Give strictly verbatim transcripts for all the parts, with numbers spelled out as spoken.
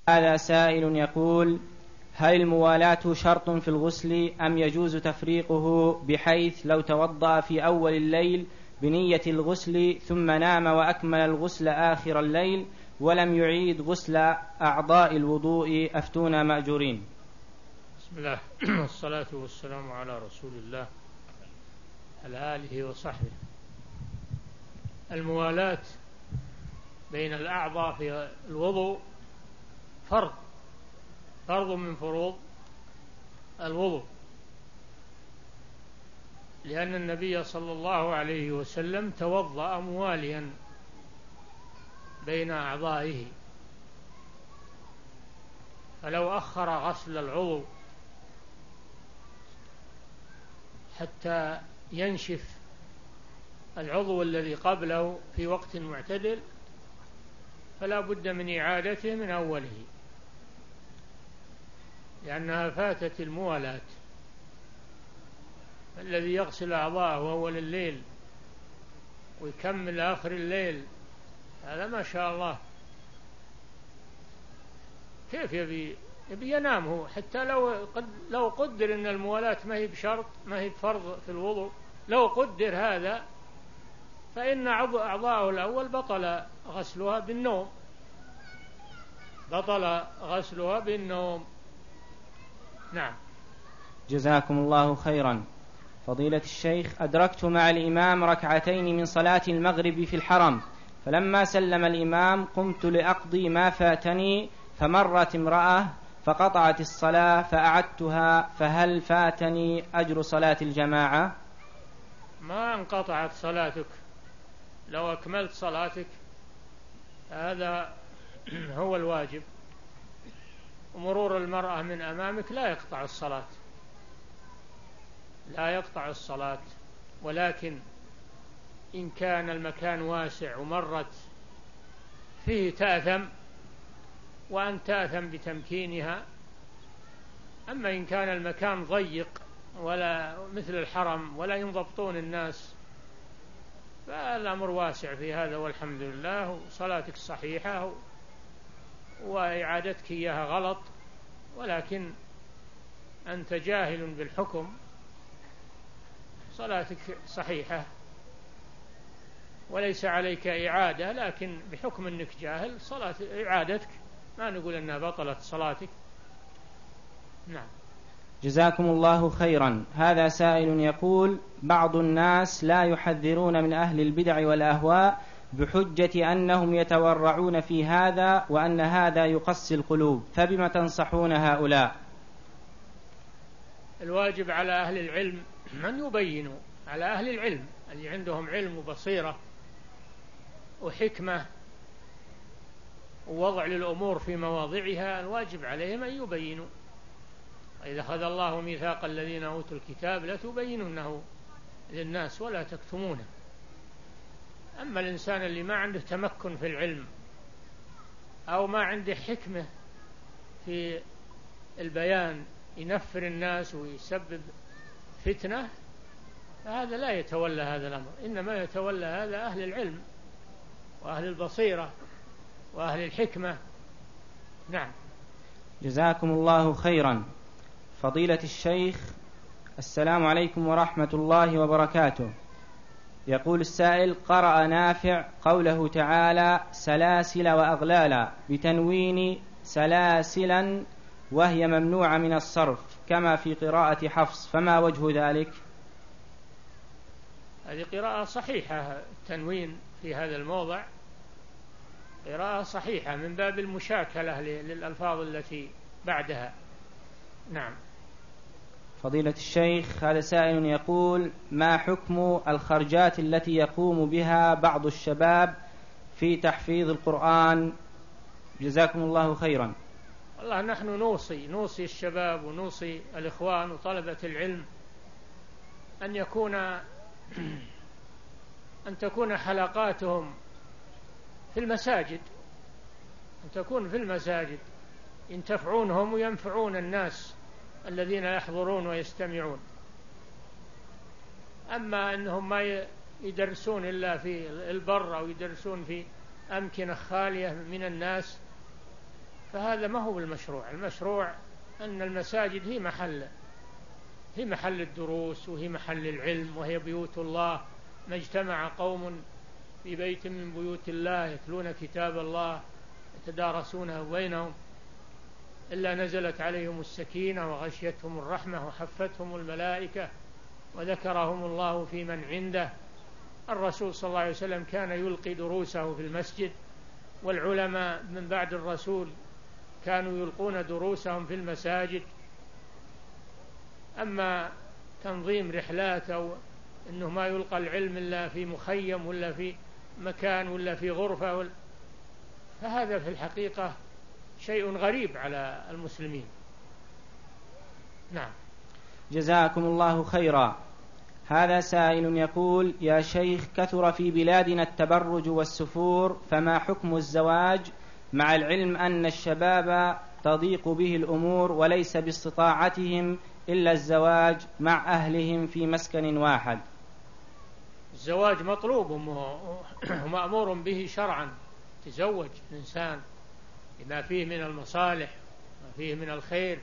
هذا سائل يقول: هل الموالاة شرط في الغسل أم يجوز تفريقه، بحيث لو توضأ في أول الليل بنية الغسل ثم نام وأكمل الغسل آخر الليل ولم يعيد غسل أعضاء الوضوء أفتونا مأجورين؟ بسم الله والصلاة والسلام على رسول الله على آله وصحبه. الموالاة بين الأعضاء في الوضوء فرض فرض من فروض الوضوء، لأن النبي صلى الله عليه وسلم توضأ مواليا بين أعضائه، فلو أخر غسل العضو حتى ينشف العضو الذي قبله في وقت معتدل فلا بد من إعادته من أوله، لأنها فاتت الموالاة. الذي يغسل أعضاءه أول الليل ويكمل آخر الليل هذا ما شاء الله، كيف يبي يبي ينام هو؟ حتى لو قد لو قدر أن الموالاة ما هي بشرط، ما هي بفرض في الوضوء، لو قدر هذا فإن أعضاءه الأول بطل غسلها بالنوم بطل غسلها بالنوم. نعم. جزاكم الله خيرا. فضيلة الشيخ: أدركت مع الإمام ركعتين من صلاة المغرب في الحرم، فلما سلم الإمام قمت لأقضي ما فاتني، فمرت امرأة فقطعت الصلاة فأعدتها، فهل فاتني أجر صلاة الجماعة؟ ما انقطعت صلاتك، لو أكملت صلاتك هذا هو الواجب، ومرور المرأة من أمامك لا يقطع الصلاة لا يقطع الصلاة ولكن إن كان المكان واسع ومرت فيه تأثم وأن تأثم بتمكينها. أما إن كان المكان ضيق ولا مثل الحرم ولا ينضبطون الناس فالأمر واسع في هذا والحمد لله، وصلاتك صحيحة وإعادتك إياها غلط، ولكن أنت جاهل بالحكم، صلاتك صحيحة وليس عليك إعادة، لكن بحكم أنك جاهل صلاة إعادتك ما نقول أنها بطلت صلاتك. نعم. جزاكم الله خيرا. هذا سائل يقول: بعض الناس لا يحذرون من أهل البدع والأهواء بحجة أنهم يتورعون في هذا وأن هذا يقسي القلوب، فبما تنصحون هؤلاء؟ الواجب على أهل العلم من يبينوا، على أهل العلم اللي عندهم علم وبصيرة وحكمة ووضع للأمور في مواضعها، الواجب عليهم أن يبينوا. إذا أخذ الله ميثاق الذين أوتوا الكتاب لتبيننه للناس ولا تكتمونه. أما الإنسان اللي ما عنده تمكن في العلم أو ما عنده حكمة في البيان ينفر الناس ويسبب فتنة، فهذا لا يتولى هذا الأمر، إنما يتولى هذا أهل العلم وأهل البصيرة وأهل الحكمة. نعم. جزاكم الله خيرا. فضيلة الشيخ: السلام عليكم ورحمة الله وبركاته. يقول السائل: قرأ نافع قوله تعالى سلاسل وأغلالا بتنوين سلاسلا وهي ممنوعة من الصرف كما في قراءة حفص، فما وجه ذلك؟ هذه قراءة صحيحة، التنوين في هذا الموضع قراءة صحيحة من باب المشاكلة للألفاظ التي بعدها. نعم. فضيلة الشيخ: هذا سائل يقول: ما حكم الخرجات التي يقوم بها بعض الشباب في تحفيظ القرآن؟ جزاكم الله خيرا. والله نحن نوصي نوصي الشباب ونوصي الإخوان وطلبة العلم أن يكون أن تكون حلقاتهم في المساجد، أن تكون في المساجد ينتفعونهم وينفعون الناس الذين يحضرون ويستمعون. أما أنهم ما يدرسون إلا في البر أو يدرسون في أمكنة خالية من الناس فهذا ما هو المشروع. المشروع أن المساجد هي محل هي محل الدروس، وهي محل العلم، وهي بيوت الله. ما اجتمع قوم في بيت من بيوت الله يتلون كتاب الله يتدارسونه بينهم إلا نزلت عليهم السكينة وغشيتهم الرحمة وحفتهم الملائكة وذكرهم الله في من عنده. الرسول صلى الله عليه وسلم كان يلقي دروسه في المسجد، والعلماء من بعد الرسول كانوا يلقون دروسهم في المساجد. أما تنظيم رحلات أو أنه ما يلقى العلم إلا في مخيم ولا في مكان ولا في غرفة ولا، فهذا في الحقيقة شيء غريب على المسلمين. نعم. جزاكم الله خيرا. هذا سائل يقول: يا شيخ، كثر في بلادنا التبرج والسفور، فما حكم الزواج مع العلم أن الشباب تضيق به الأمور وليس باستطاعتهم إلا الزواج مع أهلهم في مسكن واحد؟ الزواج مطلوب ومأمور به شرعا. تزوج الإنسان بما فيه من المصالح وما فيه من الخير.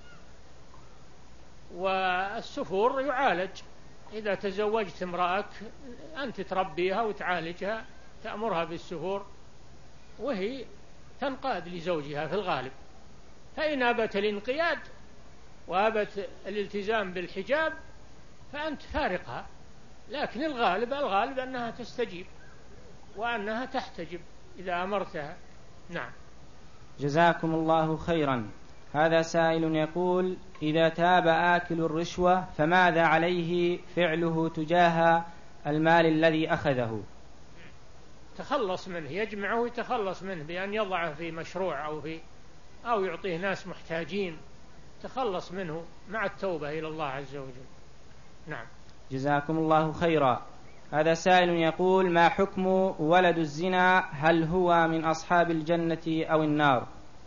والسفور يعالج. إذا تزوجت امرأة أنت تربيها وتعالجها، تأمرها بالسفور وهي تنقاد لزوجها في الغالب. فإن أبت الانقياد وأبت الالتزام بالحجاب فأنت فارقها، لكن الغالب الغالب أنها تستجيب وأنها تحتجب إذا أمرتها. نعم. جزاكم الله خيرا. هذا سائل يقول: إذا تاب آكل الرشوة فماذا عليه فعله تجاه المال الذي أخذه؟ تخلص منه، يجمعه ويتخلص منه بأن يضعه في مشروع أو في أو يعطيه ناس محتاجين. تخلص منه مع التوبة إلى الله عز وجل. نعم. جزاكم الله خيرا. هذا سائل يقول: ما حكم ولد الزنا؟ هل هو من أصحاب الجنة أو النار؟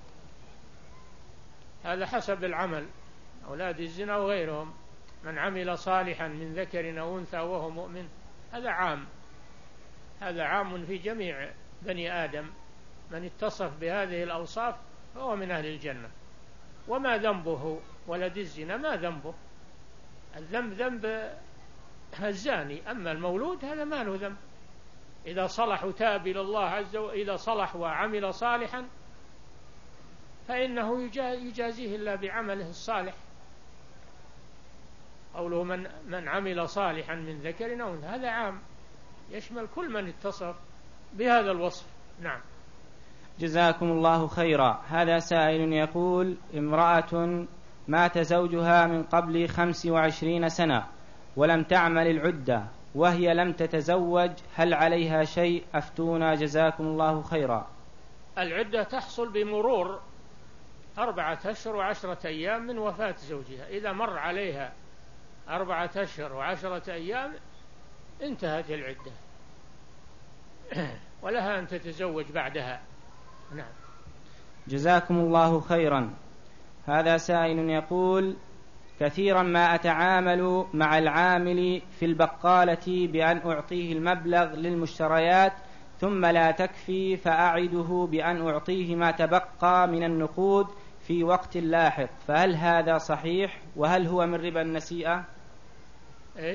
هذا حسب العمل. أولاد الزنا وغيرهم، من عمل صالحا من ذكر أو أنثى وهو مؤمن، هذا عام. هذا عام في جميع بني آدم. من اتصف بهذه الأوصاف فهو من أهل الجنة. وما ذنبه ولد الزنا؟ ما ذنبه؟ الذنب ذنب الزاني، أما المولود هذا ما له ذنب. إذا صلح وتاب إلى الله عز وجل، إذا صلح وعمل صالحا فإنه يجازيه الله بعمله الصالح. قوله من, من عمل صالحا من ذكر أو أنثى، هذا عام يشمل كل من اتصف بهذا الوصف. نعم. جزاكم الله خيرا. هذا سائل يقول: امرأة مات زوجها من قبل خمس وعشرين سنة ولم تعمل العدة وهي لم تتزوج، هل عليها شيء؟ أفتونا جزاكم الله خيرا. العدة تحصل بمرور أربعة أشهر وعشرة أيام من وفاة زوجها. إذا مر عليها أربعة أشهر وعشرة أيام انتهت العدة ولها أن تتزوج بعدها. نعم. جزاكم الله خيرا. هذا سائل يقول: كثيرا ما أتعامل مع العامل في البقالة بأن أعطيه المبلغ للمشتريات ثم لا تكفي فأعده بأن أعطيه ما تبقى من النقود في وقت لاحق، فهل هذا صحيح؟ وهل هو من ربا النسيئة؟ إيش؟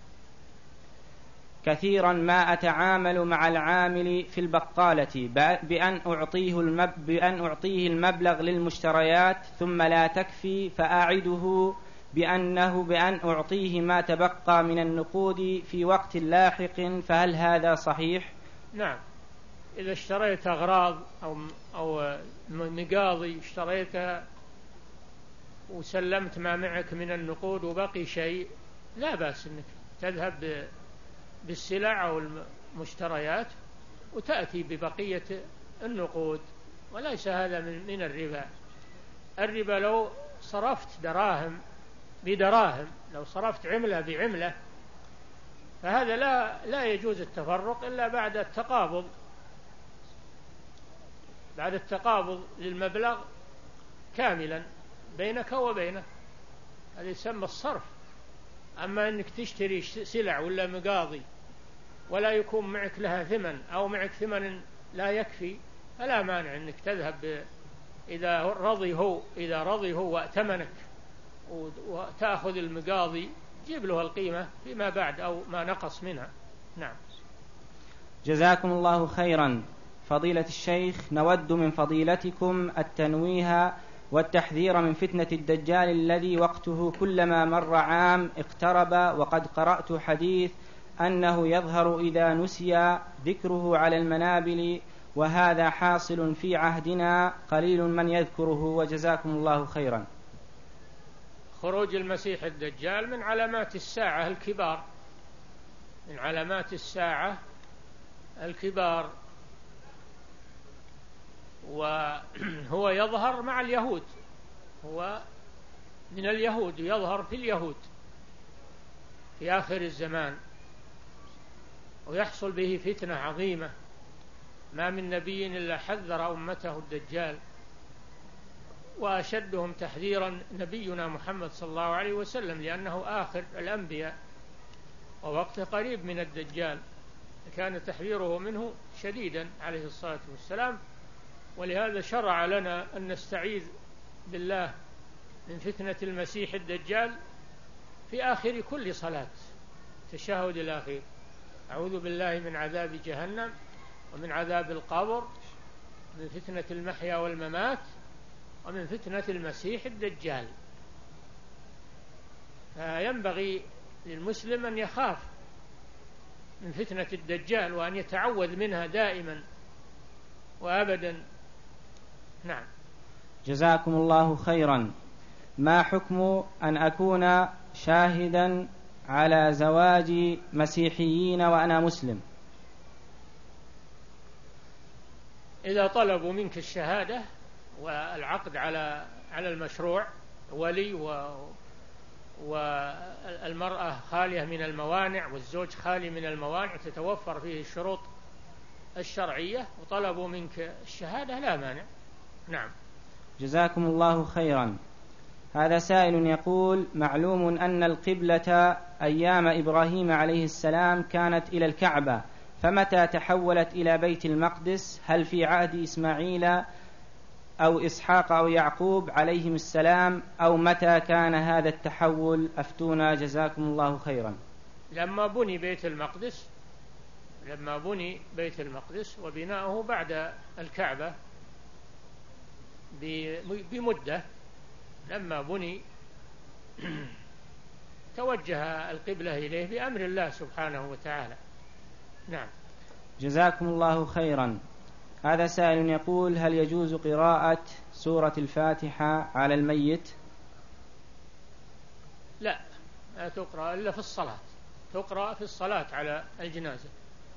كثيرا ما أتعامل مع العامل في البقالة بأن أعطيه, المب... بأن أعطيه المبلغ للمشتريات ثم لا تكفي فأعده بأنه بأن أعطيه ما تبقى من النقود في وقت لاحق، فهل هذا صحيح؟ نعم. إذا اشتريت أغراض أو أو مقاضي اشتريتها وسلمت ما معك من النقود وبقي شيء، لا بأس أنك تذهب بالسلع أو المشتريات وتأتي ببقية النقود، وليس هذا من الربا. الربا لو صرفت دراهم بدراهم، لو صرفت عملة بعملة، فهذا لا لا يجوز التفرق إلا بعد التقابض بعد التقابض للمبلغ كاملا بينك وبينه، هذا يسمى الصرف. أما أنك تشتري سلع ولا مقاضي ولا يكون معك لها ثمن أو معك ثمن لا يكفي، فلا مانع أنك تذهب إذا رضي هو إذا رضي هو وأتمنك وتأخذ المقاضي جيب له القيمة فيما بعد أو ما نقص منها. نعم. جزاكم الله خيرا فضيلة الشيخ، نود من فضيلتكم التنويه والتحذير من فتنة الدجال الذي وقته كلما مر عام اقترب، وقد قرأت حديث أنه يظهر إذا نسي ذكره على المنابل، وهذا حاصل في عهدنا قليل من يذكره، وجزاكم الله خيرا. خروج المسيح الدجال من علامات الساعة الكبار، من علامات الساعة الكبار، وهو يظهر مع اليهود، هو من اليهود، يظهر في اليهود في آخر الزمان، ويحصل به فتنة عظيمة. ما من نبي إلا حذر أمته الدجال، وأشدهم تحذيرا نبينا محمد صلى الله عليه وسلم، لأنه آخر الأنبياء ووقته قريب من الدجال، كان تحذيره منه شديدا عليه الصلاة والسلام. ولهذا شرع لنا أن نستعيذ بالله من فتنة المسيح الدجال في آخر كل صلاة، تشهد الأخير: أعوذ بالله من عذاب جهنم ومن عذاب القبر، من فتنة المحيا والممات، ومن فتنة المسيح الدجال. فينبغي للمسلم أن يخاف من فتنة الدجال وأن يتعوذ منها دائما وأبدا. نعم. جزاكم الله خيرا. ما حكم أن أكون شاهدا على زواج مسيحيين وأنا مسلم؟ إذا طلبوا منك الشهادة والعقد على على المشروع، ولي و والمرأة خالية من الموانع والزوج خالي من الموانع، تتوفر فيه الشروط الشرعية، وطلبوا منك الشهادة لا مانع. نعم. جزاكم الله خيرا. هذا سائل يقول: معلوم أن القبلة أيام إبراهيم عليه السلام كانت إلى الكعبة، فمتى تحولت إلى بيت المقدس؟ هل في عهد إسماعيل أو إسحاق أو يعقوب عليهم السلام، أو متى كان هذا التحول؟ أفتونا جزاكم الله خيرا. لما بني بيت المقدس لما بني بيت المقدس وبناؤه بعد الكعبة بمدة، لما بني توجه القبلة إليه بأمر الله سبحانه وتعالى. نعم. جزاكم الله خيرا. هذا سائل يقول: هل يجوز قراءة سورة الفاتحة على الميت؟ لا، لا تقرأ إلا في الصلاة، تقرأ في الصلاة على الجنازة.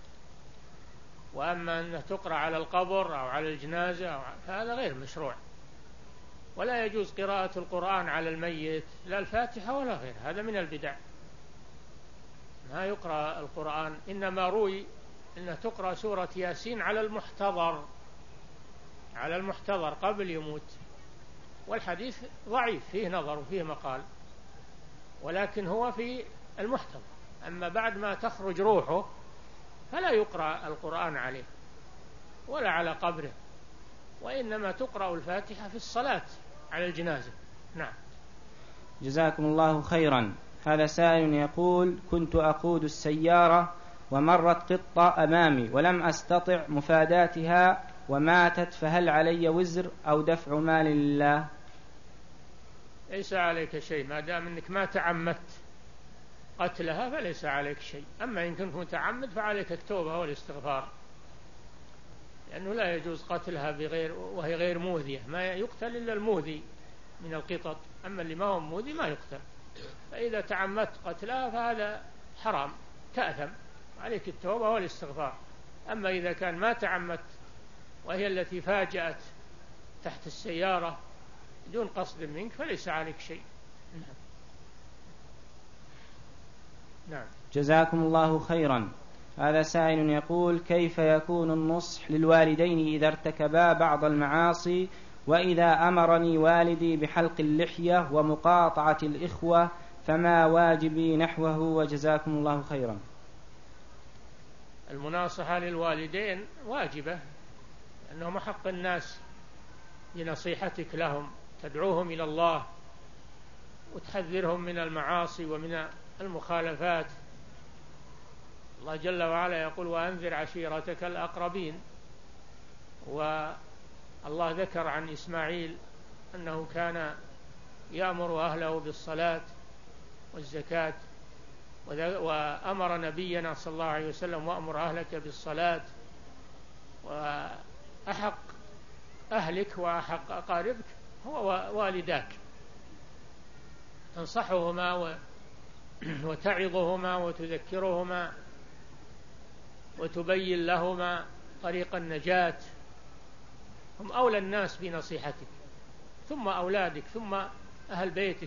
وأما أن تقرأ على القبر أو على الجنازة أو فهذا غير مشروع، ولا يجوز قراءة القرآن على الميت، لا الفاتحة ولا غير، هذا من البدع. ما يقرأ القرآن، إنما روي أن تقرأ سورة ياسين على المحتضر، على المحتضر قبل يموت، والحديث ضعيف فيه نظر وفيه مقال، ولكن هو في المحتضر. أما بعد ما تخرج روحه فلا يقرأ القرآن عليه ولا على قبره، وإنما تقرأ الفاتحة في الصلاة على الجنازة. نعم. جزاكم الله خيرا. هذا سائل يقول: كنت أقود السيارة ومرت قطة أمامي ولم أستطع مفاداتها وماتت، فهل علي وزر أو دفع مال لله؟ ليس عليك شيء، ما دام أنك ما تعمدت قتلها فليس عليك شيء. أما إن كنت متعمد فعليك التوبة والاستغفار، لأنه لا يجوز قتلها بغير وهي غير موذية، ما يقتل إلا الموذي من القطط، أما اللي ما هو موذي ما يقتل. فإذا تعمدت قتلها فهذا حرام، تأثم، عليك التوبة والاستغفار. أما إذا كان ما تعمدت وهي التي فاجأت تحت السيارة دون قصد منك فليس عليك شيء. نعم. نعم. جزاكم الله خيرا. هذا سائل يقول: كيف يكون النصح للوالدين إذا ارتكبا بعض المعاصي، وإذا أمرني والدي بحلق اللحية ومقاطعة الإخوة فما واجبي نحوه؟ وجزاكم الله خيرا. المناصحة للوالدين واجبة، لأنهم حق الناس بنصيحتك لهم، تدعوهم إلى الله وتحذرهم من المعاصي ومن المخالفات. الله جل وعلا يقول: وأنذر عشيرتك الأقربين. والله ذكر عن إسماعيل أنه كان يأمر أهله بالصلاة والزكاة، وأمر نبينا صلى الله عليه وسلم: وأمر أهلك بالصلاة. وأحق أهلك وأحق أقاربك هو والداك، تنصحهما وتعظهما وتذكرهما وتبين لهما طريق النجاة. هم أولى الناس بنصيحتك، ثم أولادك، ثم أهل بيتك.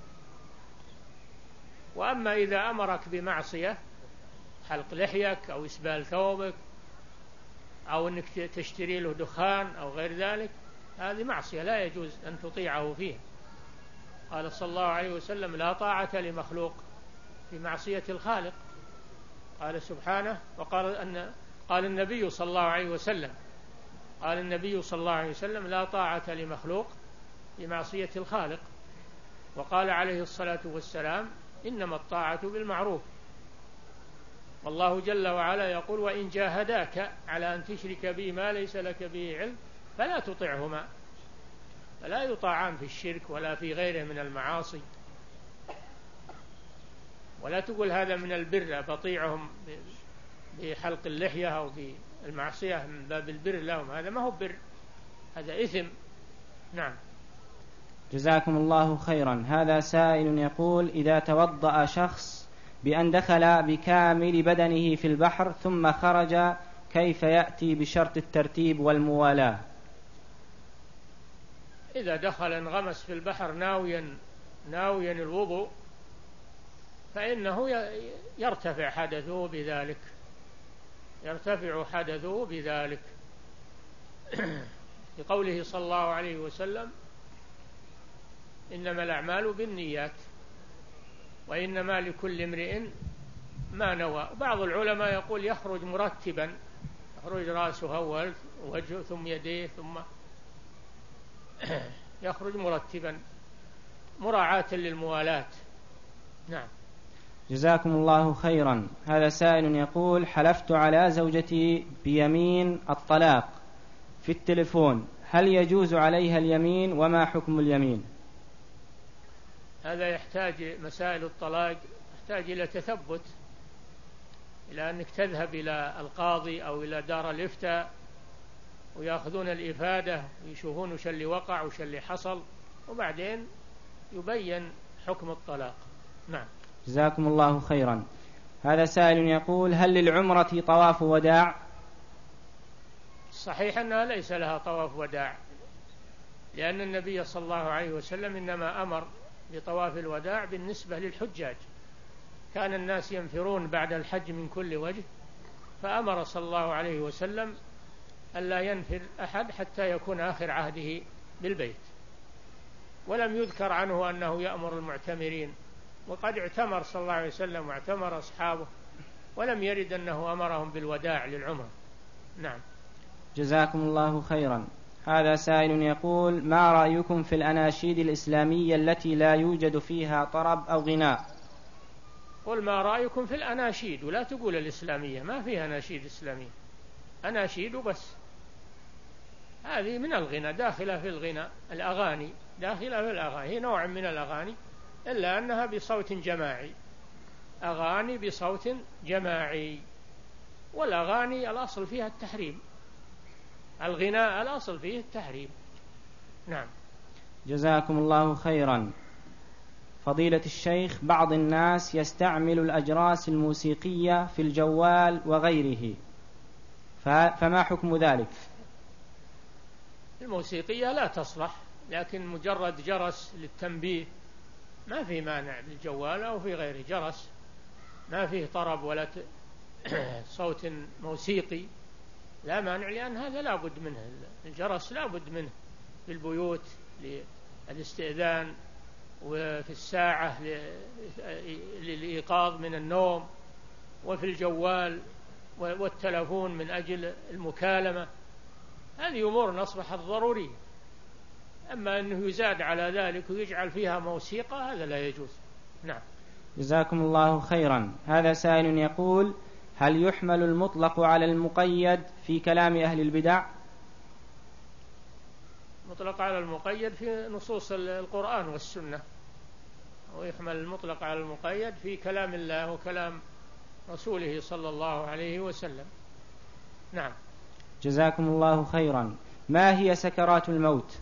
وأما إذا أمرك بمعصية، حلق لحيك أو إسبال ثوبك أو أنك تشتري له دخان أو غير ذلك، هذه معصية لا يجوز أن تطيعه فيها. قال صلى الله عليه وسلم: لا طاعة لمخلوق في معصية الخالق. قال سبحانه، وقال أن قال النبي صلى الله عليه وسلم قال النبي صلى الله عليه وسلم: لا طاعة لمخلوق في معصية الخالق. وقال عليه الصلاة والسلام: إنما الطاعة بالمعروف. والله جل وعلا يقول: وإن جاهداك على أن تشرك بي ما ليس لك به علم فلا تطعهما. فلا يطاعان في الشرك ولا في غيره من المعاصي. ولا تقول هذا من البر بطيعهم بحلق اللحية أو بالمعصية من باب البر لهم، هذا ما هو بر، هذا إثم. نعم. جزاكم الله خيرا. هذا سائل يقول: إذا توضأ شخص بأن دخل بكامل بدنه في البحر ثم خرج، كيف يأتي بشرط الترتيب والموالاة؟ إذا دخل انغمس في البحر ناويا ناويا الوضوء فإنه يرتفع حدثه بذلك يرتفع حدثه بذلك لقوله صلى الله عليه وسلم: إنما الأعمال بالنيات وإنما لكل امرئ ما نوى. بعض العلماء يقول يخرج مرتبا، يخرج رأسه أول ووجهه ثم يديه ثم يخرج مرتبا مراعاة للموالاة. نعم. جزاكم الله خيرا. هذا سائل يقول: حلفت على زوجتي بيمين الطلاق في التلفون، هل يجوز عليها اليمين وما حكم اليمين؟ هذا يحتاج، مسائل الطلاق يحتاج إلى تثبت، إلى أنك تذهب إلى القاضي أو إلى دار الإفتاء ويأخذون الإفادة ويشوفون وش اللي وقع وش اللي حصل، وبعدين يبين حكم الطلاق. نعم. جزاكم الله خيرا. هذا سائل يقول: هل للعمرة طواف وداع؟ صحيح أنها ليس لها طواف وداع، لأن النبي صلى الله عليه وسلم إنما أمر بطواف الوداع بالنسبة للحجاج. كان الناس ينفرون بعد الحج من كل وجه، فأمر صلى الله عليه وسلم ألا ينفر أحد حتى يكون آخر عهده بالبيت. ولم يذكر عنه أنه يأمر المعتمرين، وقد اعتمر صلى الله عليه وسلم واعتمر أصحابه، ولم يرد أنه أمرهم بالوداع للعمرة. نعم. جزاكم الله خيرا. هذا سائل يقول: ما رأيكم في الأناشيد الإسلامية التي لا يوجد فيها طرب أو غناء؟ قل ما رأيكم في الأناشيد، ولا تقول الإسلامية، ما فيها أناشيد إسلامية، أناشيد بس. هذه من الغناء، داخلة في الغناء، الأغاني داخلة في الأغاني، هي نوع من الأغاني إلا أنها بصوت جماعي، أغاني بصوت جماعي. والأغاني الأصل فيها التحريم، الغناء الأصل فيه التحريم. نعم. جزاكم الله خيرا. فضيلة الشيخ، بعض الناس يستعمل الأجراس الموسيقية في الجوال وغيره، فما حكم ذلك؟ الموسيقية لا تصلح، لكن مجرد جرس للتنبيه ما في مانع بالجوال أو في غيره. جرس ما فيه طرب ولا صوت موسيقي، لا مانع، لأن هذا لا بد منه، الجرس لا بد منه في البيوت للاستئذان، وفي الساعة للإيقاظ من النوم، وفي الجوال والتلفون من أجل المكالمة. هذه أمور أصبحت ضرورية، أما أنه يزاد على ذلك ويجعل فيها موسيقى هذا لا يجوز. نعم. جزاكم الله خيرا. هذا سائل يقول: هل يحمل المطلق على المقيد في كلام أهل البدع؟ مطلق على المقيد في نصوص القرآن والسنة، ويحمل المطلق على المقيد في كلام الله وكلام رسوله صلى الله عليه وسلم. نعم. جزاكم الله خيرا. ما هي سكرات الموت؟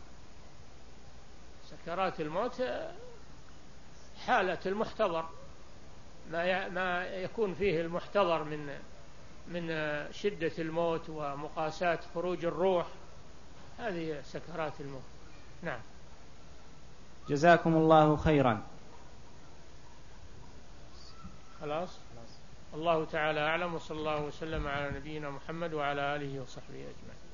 سكرات الموت حالة المحتضر، ما ما يكون فيه المحتضر من من شدة الموت ومقاساة خروج الروح، هذه سكرات الموت. نعم. جزاكم الله خيرا. خلاص. الله تعالى أعلم، وصلى الله وسلم على نبينا محمد وعلى آله وصحبه أجمعين.